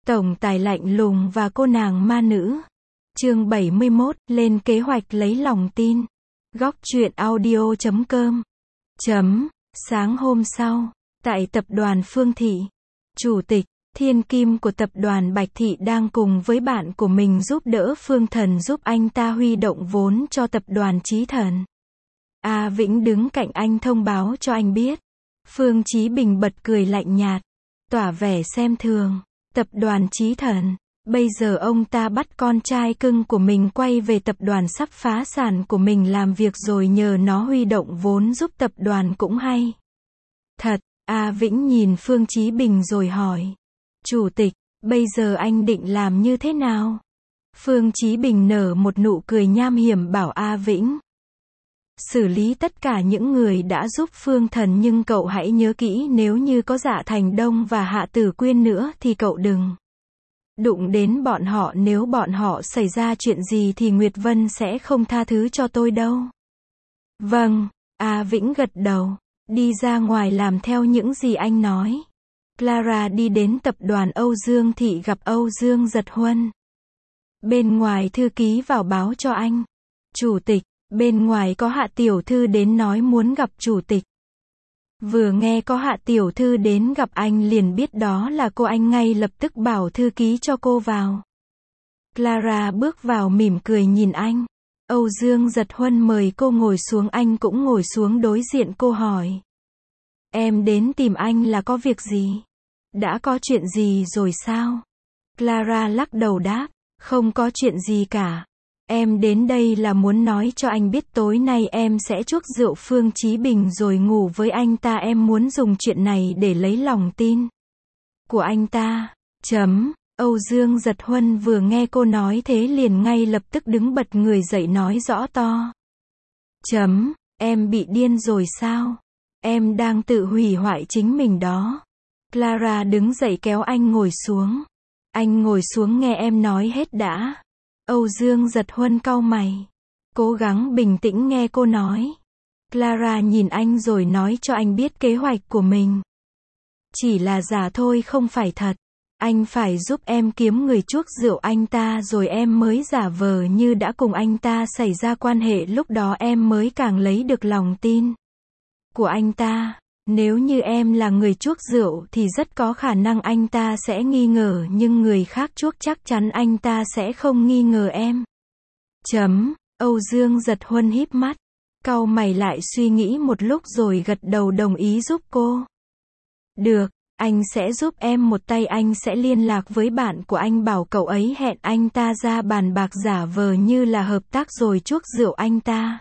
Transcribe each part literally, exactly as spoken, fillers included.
Tổng tài lạnh lùng và cô nàng ma nữ. Chương bảy mươi mốt, lên kế hoạch lấy lòng tin. Góc truyện audio chấm com. Chấm. Sáng hôm sau, tại tập đoàn Phương Thị, Chủ tịch, Thiên Kim của tập đoàn Bạch Thị đang cùng với bạn của mình giúp đỡ Phương Thần giúp anh ta huy động vốn cho tập đoàn Chí Thần. A Vĩnh đứng cạnh anh thông báo cho anh biết. Phương Chí Bình bật cười lạnh nhạt, tỏ vẻ xem thường. Tập đoàn Chí Thần, bây giờ ông ta bắt con trai cưng của mình quay về tập đoàn sắp phá sản của mình làm việc rồi nhờ nó huy động vốn giúp tập đoàn cũng hay. Thật, A Vĩnh nhìn Phương Chí Bình rồi hỏi. Chủ tịch, bây giờ anh định làm như thế nào? Phương Chí Bình nở một nụ cười nham hiểm bảo A Vĩnh. Xử lý tất cả những người đã giúp Phương Thần nhưng cậu hãy nhớ kỹ nếu như có Dạ Thành Đông và Hạ Tử Quyên nữa thì cậu đừng đụng đến bọn họ, nếu bọn họ xảy ra chuyện gì thì Nguyệt Vân sẽ không tha thứ cho tôi đâu. Vâng, A Vĩnh gật đầu, đi ra ngoài làm theo những gì anh nói. Clara đi đến tập đoàn Âu Dương Thị gặp Âu Dương Giật Huân. Bên ngoài thư ký vào báo cho anh. Chủ tịch, bên ngoài có Hạ tiểu thư đến nói muốn gặp chủ tịch. Vừa nghe có Hạ tiểu thư đến gặp anh liền biết đó là cô, anh ngay lập tức bảo thư ký cho cô vào. Clara bước vào mỉm cười nhìn anh. Âu Dương Giật Huân mời cô ngồi xuống, anh cũng ngồi xuống đối diện cô hỏi. Em đến tìm anh là có việc gì? Đã có chuyện gì rồi sao? Clara lắc đầu đáp, không có chuyện gì cả. Em đến đây là muốn nói cho anh biết tối nay em sẽ chuốc rượu Phương Chí Bình rồi ngủ với anh ta, em muốn dùng chuyện này để lấy lòng tin của anh ta. Chấm. Âu Dương Giật Huân vừa nghe cô nói thế liền ngay lập tức đứng bật người dậy nói rõ to. Chấm. Em bị điên rồi sao? Em đang tự hủy hoại chính mình đó. Clara đứng dậy kéo anh ngồi xuống. Anh ngồi xuống nghe em nói hết đã. Âu Dương Giật Huân cau mày, cố gắng bình tĩnh nghe cô nói. Clara nhìn anh rồi nói cho anh biết kế hoạch của mình. Chỉ là giả thôi không phải thật. Anh phải giúp em kiếm người chuốc rượu anh ta rồi em mới giả vờ như đã cùng anh ta xảy ra quan hệ, lúc đó em mới càng lấy được lòng tin của anh ta. Nếu như em là người chuốc rượu thì rất có khả năng anh ta sẽ nghi ngờ, nhưng người khác chuốc chắc chắn anh ta sẽ không nghi ngờ em. Chấm. Âu Dương Giật Huân híp mắt, cau mày lại suy nghĩ một lúc rồi gật đầu đồng ý giúp cô. Được, anh sẽ giúp em một tay, anh sẽ liên lạc với bạn của anh bảo cậu ấy hẹn anh ta ra bàn bạc giả vờ như là hợp tác rồi chuốc rượu anh ta.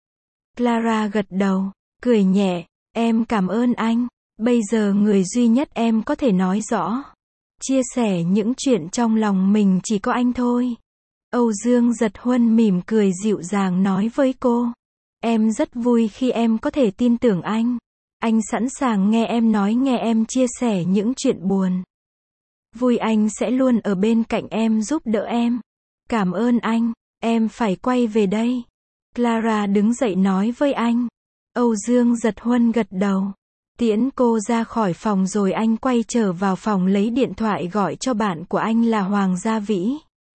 Clara gật đầu, cười nhẹ. Em cảm ơn anh. Bây giờ người duy nhất em có thể nói rõ, chia sẻ những chuyện trong lòng mình chỉ có anh thôi. Âu Dương Giật Huân mỉm cười dịu dàng nói với cô. Em rất vui khi em có thể tin tưởng anh. Anh sẵn sàng nghe em nói, nghe em chia sẻ những chuyện buồn. Vui, anh sẽ luôn ở bên cạnh em giúp đỡ em. Cảm ơn anh. Em phải quay về đây. Clara đứng dậy nói với anh. Âu Dương Giật Huân gật đầu, tiễn cô ra khỏi phòng rồi anh quay trở vào phòng lấy điện thoại gọi cho bạn của anh là Hoàng Gia Vĩ.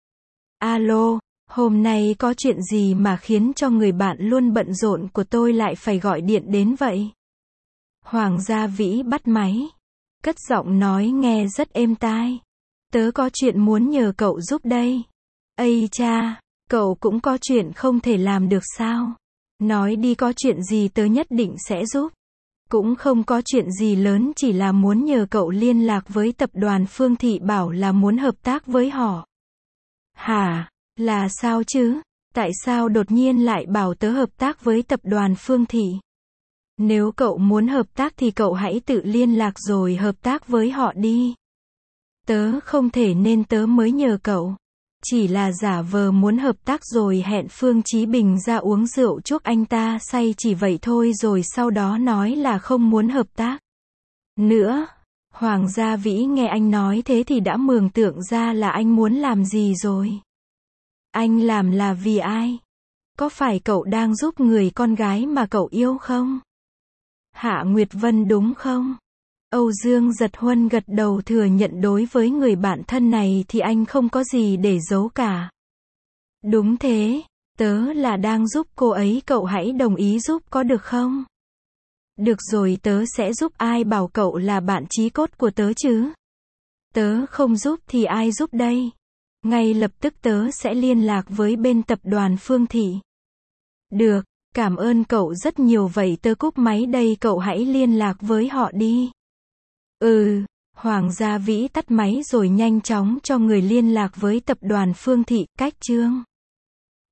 Alo, hôm nay có chuyện gì mà khiến cho người bạn luôn bận rộn của tôi lại phải gọi điện đến vậy? Hoàng Gia Vĩ bắt máy, cất giọng nói nghe rất êm tai. Tớ có chuyện muốn nhờ cậu giúp đây. Ây cha, cậu cũng có chuyện không thể làm được sao? Nói đi, có chuyện gì tớ nhất định sẽ giúp. Cũng không có chuyện gì lớn, chỉ là muốn nhờ cậu liên lạc với tập đoàn Phương Thị bảo là muốn hợp tác với họ. Hả? Là sao chứ? Tại sao đột nhiên lại bảo tớ hợp tác với tập đoàn Phương Thị? Nếu cậu muốn hợp tác thì cậu hãy tự liên lạc rồi hợp tác với họ đi. Tớ không thể nên tớ mới nhờ cậu. Chỉ là giả vờ muốn hợp tác rồi hẹn Phương Chí Bình ra uống rượu chuốc anh ta say chỉ vậy thôi, rồi sau đó nói là không muốn hợp tác nữa. Hoàng Gia Vĩ nghe anh nói thế thì đã mường tượng ra là anh muốn làm gì rồi. Anh làm là vì ai? Có phải cậu đang giúp người con gái mà cậu yêu không? Hạ Nguyệt Vân đúng không? Âu Dương Giật Huân gật đầu thừa nhận đối với người bạn thân này thì anh không có gì để giấu cả. Đúng thế, tớ là đang giúp cô ấy, cậu hãy đồng ý giúp có được không? Được rồi, tớ sẽ giúp, ai bảo cậu là bạn chí cốt của tớ chứ? Tớ không giúp thì ai giúp đây? Ngay lập tức tớ sẽ liên lạc với bên tập đoàn Phương Thị. Được, cảm ơn cậu rất nhiều, vậy tớ cúp máy đây, cậu hãy liên lạc với họ đi. Ừ, Hoàng Gia Vĩ tắt máy rồi nhanh chóng cho người liên lạc với tập đoàn Phương Thị, cách chương.